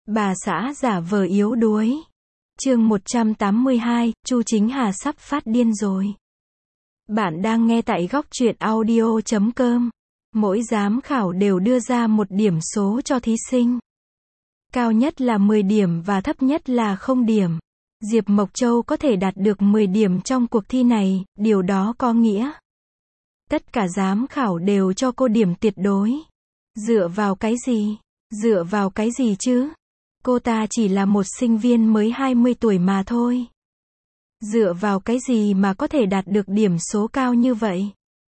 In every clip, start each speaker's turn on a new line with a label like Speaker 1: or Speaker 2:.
Speaker 1: Bà xã giả vờ yếu đuối. Chương 182, Chu Chính Hà sắp phát điên rồi. Bạn đang nghe tại góc truyện audio.com. Mỗi giám khảo đều đưa ra một điểm số cho thí sinh. Cao nhất là 10 điểm và thấp nhất là 0 điểm. Diệp Mộc Châu có thể đạt được 10 điểm trong cuộc thi này, điều đó có nghĩa tất cả giám khảo đều cho cô điểm tuyệt đối. Dựa vào cái gì? Dựa vào cái gì chứ? Cô ta chỉ là một sinh viên mới 20 tuổi mà thôi. Dựa vào cái gì mà có thể đạt được điểm số cao như vậy?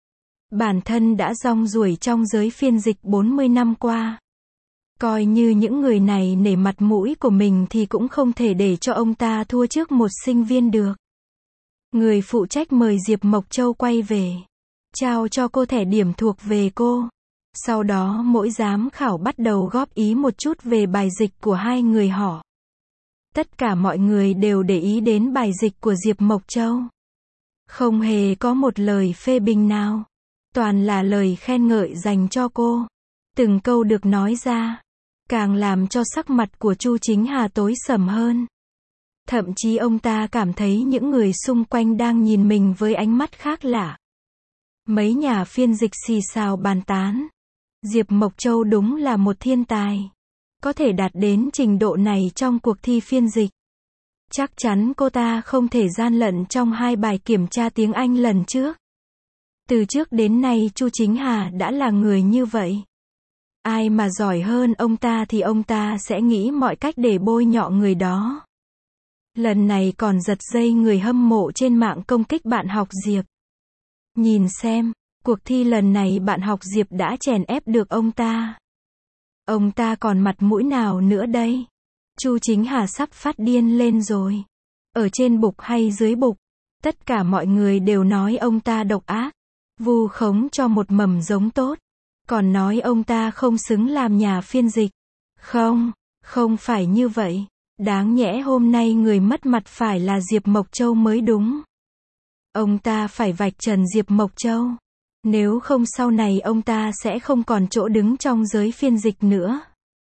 Speaker 1: Bản thân đã rong ruổi trong giới phiên dịch 40 năm qua. Coi như những người này nể mặt mũi của mình thì cũng không thể để cho ông ta thua trước một sinh viên được. Người phụ trách mời Diệp Mộc Châu quay về. Trao cho cô thẻ điểm thuộc về cô. Sau đó mỗi giám khảo bắt đầu góp ý một chút về bài dịch của hai người họ. Tất cả mọi người đều để ý đến bài dịch của Diệp Mộc Châu. Không hề có một lời phê bình nào. Toàn là lời khen ngợi dành cho cô. Từng câu được nói ra, càng làm cho sắc mặt của Chu Chính Hà tối sầm hơn. Thậm chí ông ta cảm thấy những người xung quanh đang nhìn mình với ánh mắt khác lạ. Mấy nhà phiên dịch xì xào bàn tán. Diệp Mộc Châu đúng là một thiên tài. Có thể đạt đến trình độ này trong cuộc thi phiên dịch. Chắc chắn cô ta không thể gian lận trong 2 bài kiểm tra tiếng Anh lần trước. Từ trước đến nay Chu Chính Hà đã là người như vậy. Ai mà giỏi hơn ông ta thì ông ta sẽ nghĩ mọi cách để bôi nhọ người đó. Lần này còn giật dây người hâm mộ trên mạng công kích bạn học Diệp. Nhìn xem, cuộc thi lần này bạn học Diệp đã chèn ép được ông ta. Ông ta còn mặt mũi nào nữa đây? Chu Chính Hà sắp phát điên lên rồi. Ở trên bục hay dưới bục, tất cả mọi người đều nói ông ta độc ác, vu khống cho một mầm giống tốt. Còn nói ông ta không xứng làm nhà phiên dịch. Không, không phải như vậy. Đáng nhẽ hôm nay người mất mặt phải là Diệp Mộc Châu mới đúng. Ông ta phải vạch trần Diệp Mộc Châu. Nếu không sau này ông ta sẽ không còn chỗ đứng trong giới phiên dịch nữa.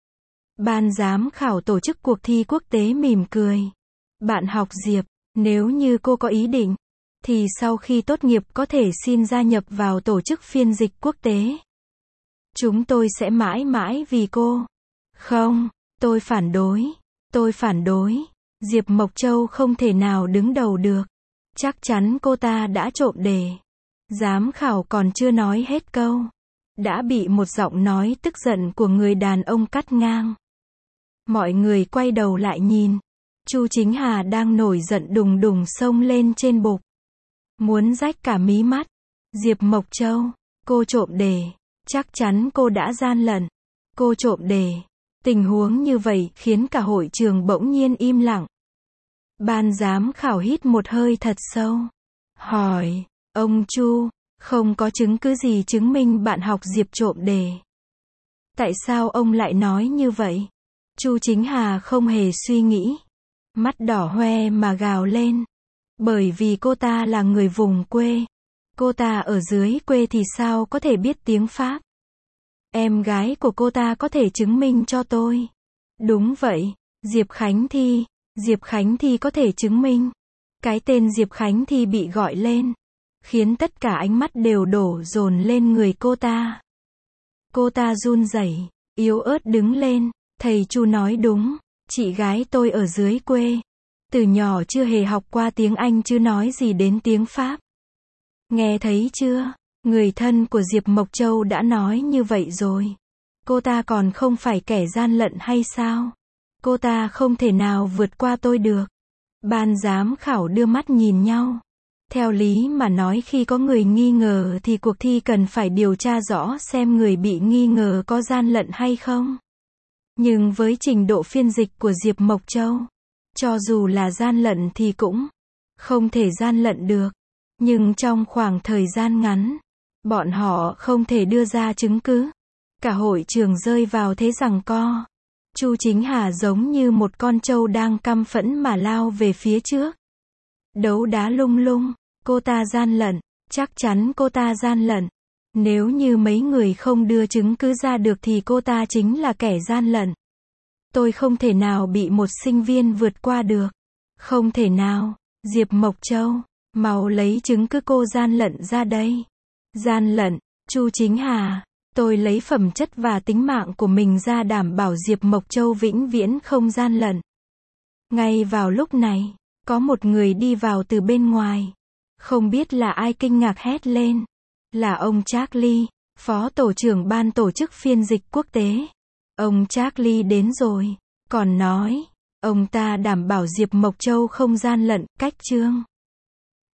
Speaker 1: Ban giám khảo tổ chức cuộc thi quốc tế mỉm cười. Bạn học Diệp, nếu như cô có ý định, thì sau khi tốt nghiệp có thể xin gia nhập vào tổ chức phiên dịch quốc tế. Chúng tôi sẽ mãi mãi vì cô. Không, tôi phản đối. Tôi phản đối. Diệp Mộc Châu không thể nào đứng đầu được. Chắc chắn cô ta đã trộm đề. Giám khảo còn chưa nói hết câu. Đã bị một giọng nói tức giận của người đàn ông cắt ngang. Mọi người quay đầu lại nhìn. Chu Chính Hà đang nổi giận đùng đùng xông lên trên bục. Muốn rách cả mí mắt. Diệp Mộc Châu, cô trộm đề. Chắc chắn cô đã gian lận. Cô trộm đề. Tình huống như vậy khiến cả hội trường bỗng nhiên im lặng. Ban giám khảo hít một hơi thật sâu. Hỏi, ông Chu, không có chứng cứ gì chứng minh bạn học Diệp trộm đề. Tại sao ông lại nói như vậy? Chu Chính Hà không hề suy nghĩ. Mắt đỏ hoe mà gào lên. Bởi vì cô ta là người vùng quê. Cô ta ở dưới quê thì sao có thể biết tiếng Pháp? Em gái của cô ta có thể chứng minh cho tôi. Đúng vậy, Diệp Khánh Thi. Diệp Khánh Thi có thể chứng minh. Cái tên Diệp Khánh Thi bị gọi lên, khiến tất cả ánh mắt đều đổ dồn lên người cô ta. Cô ta run rẩy, yếu ớt đứng lên. Thầy Chu nói đúng, chị gái tôi ở dưới quê. Từ nhỏ chưa hề học qua tiếng Anh chứ nói gì đến tiếng Pháp. Nghe thấy chưa? Người thân của Diệp Mộc Châu đã nói như vậy rồi. Cô ta còn không phải kẻ gian lận hay sao? Cô ta không thể nào vượt qua tôi được. Ban giám khảo đưa mắt nhìn nhau. Theo lý mà nói khi có người nghi ngờ thì cuộc thi cần phải điều tra rõ xem người bị nghi ngờ có gian lận hay không. Nhưng với trình độ phiên dịch của Diệp Mộc Châu, cho dù là gian lận thì cũng không thể gian lận được. Nhưng trong khoảng thời gian ngắn, bọn họ không thể đưa ra chứng cứ. Cả hội trường rơi vào thế giằng co. Chu Chính Hà giống như một con trâu đang căm phẫn mà lao về phía trước. Đấu đá lung lung. Cô ta gian lận. Chắc chắn cô ta gian lận. Nếu như mấy người không đưa chứng cứ ra được thì cô ta chính là kẻ gian lận. Tôi không thể nào bị một sinh viên vượt qua được. Không thể nào. Diệp Mộc Châu, mau lấy chứng cứ cô gian lận ra đây. Gian lận, Chu Chính Hà, tôi lấy phẩm chất và tính mạng của mình ra đảm bảo Diệp Mộc Châu vĩnh viễn không gian lận. Ngay vào lúc này, có một người đi vào từ bên ngoài. Không biết là ai kinh ngạc hét lên. Là ông Charlie, phó tổ trưởng ban tổ chức phiên dịch quốc tế. Ông Charlie đến rồi, còn nói, ông ta đảm bảo Diệp Mộc Châu không gian lận, cách chương.